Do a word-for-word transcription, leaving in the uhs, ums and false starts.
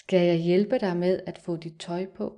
Skal jeg hjælpe dig med at få dit tøj på?